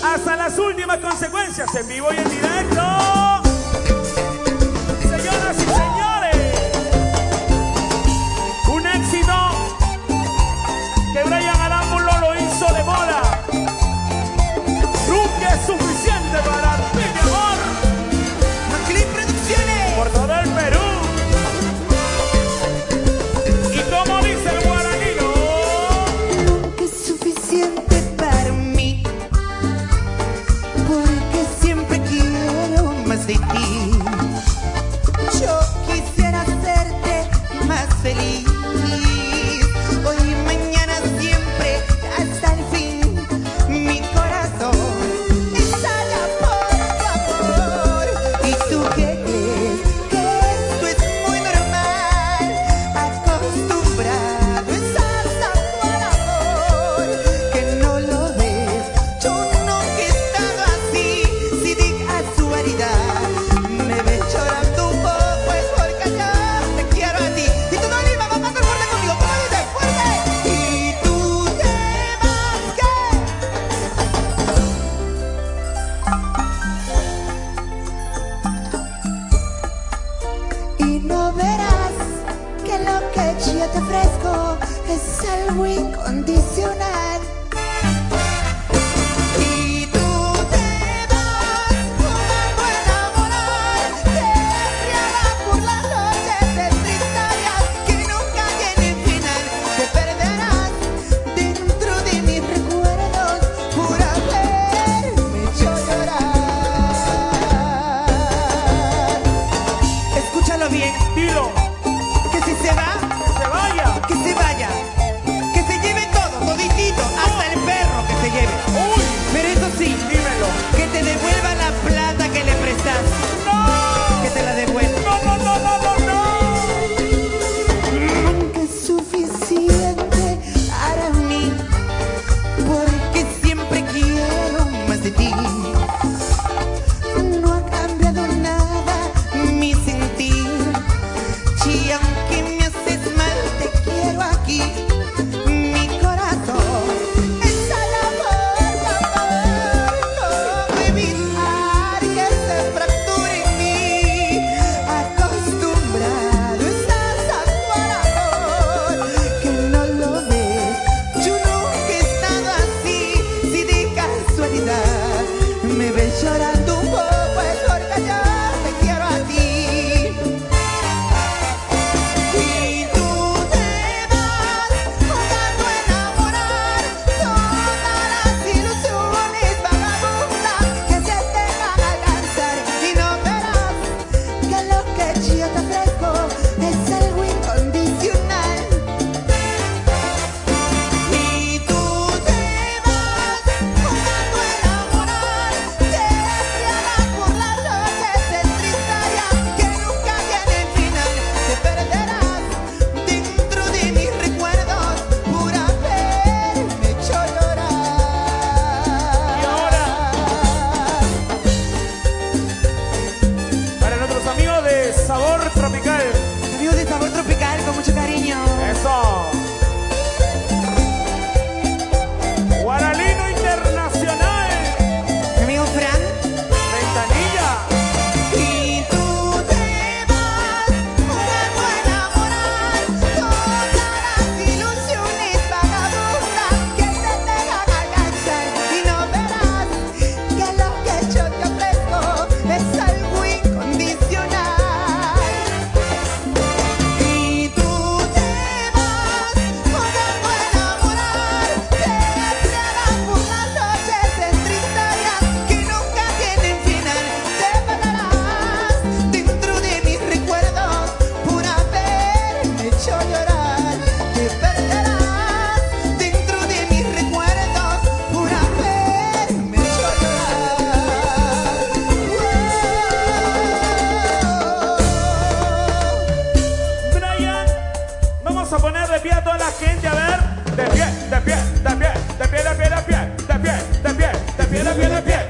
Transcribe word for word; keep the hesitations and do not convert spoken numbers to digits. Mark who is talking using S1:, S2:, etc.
S1: hasta las últimas consecuencias, en vivo y en directo. Señoras y señores, un éxito que Brian Arámbulo lo hizo de moda. Nunca es suficiente para ti, mi amor.
S2: Maclean Producciones.
S1: Por todo el Perú. Y como dice el guaranino,
S2: Nunca es suficiente para mí, porque siempre quiero más de ti. Yo quisiera hacerte más feliz, hoy y mañana siempre, hasta el fin. Mi corazón estalla por tu amor. ¿Y tú qué crees? Que esto es muy normal, acostumbrado estás a tu amor, que no lo ves. Yo nunca he estado así. Si de casualidad me ves llorando un poco, es porque yo te quiero a ti. Y tú no Lima, vamos a hacer fuerte conmigo, como dice, fuerte. Y tú te vas, ¿qué? Y no verás que lo que yo te ofrezco es algo incondicional. Y tú te vas jugando a enamorar, te embriagas por las noches de tristezas que nunca tienen final. Te perderás dentro de mis recuerdos por haberme hecho llorar. Escúchalo bien,
S1: dilo,
S2: que si se va,
S1: que se vaya.
S2: que se vaya, que se lleve todo, toditito, hasta el perro que se lleve.
S1: Uy,
S2: Pero eso sí,
S1: dímelo.
S2: que te devuelva la plata que le prestaste,
S1: ¡No!
S2: que te la devuelva.
S1: ¡No, no, no, no, no, no!
S2: Nunca es suficiente para mí, porque siempre quiero más de ti. No ha cambiado nada mi sentir, y aunque me haces mal, te quiero aquí. Mi corazón está al amor, amor. ¿Cómo evitar que se fracture en mí? Acostumbrado estás a tu amor, que no lo ves. Yo nunca he estado así. Si de casualidad me ves llorando un poco, es porque yo te quiero a ti. Y tú te vas jugando a enamorar, todas las ilusiones vagabundas que se te van a alcanzar. Y no verás que lo que yo te ofrezco es algo incondicional. Y tú te vas jugando a enamorar, te embriagas por las noches de tristeza que nunca tienen final. Te perderás dentro de mis recuerdos por haberme hecho llorar.
S1: Y ahora, para nuestros amigos de Sabor Tropical.
S2: Amigos de Sabor Tropical, con mucho cariño.
S1: Eso. Guaralino Internacional.
S2: Mi amigo Fran.
S1: Ventanilla.
S2: Y tú te vas jugando a enamorar, todas las ilusiones vagabundas que se te van a alcanzar. Y no verás que lo que yo te ofrezco es algo incondicional. Y tú te vas jugando a enamorar, te embriagas por las noches de tristeza que nunca tienen final. Te perderás dentro de mis recuerdos por haberme hecho llorar. Te perderás dentro de mis recuerdos por haberme hecho llorar.
S1: Brian, vamos a poner de pie a toda la gente, a ver. De pie, de pie, de pie, de pie, de pie, de pie, de pie, de pie, de pie, de pie, de pie.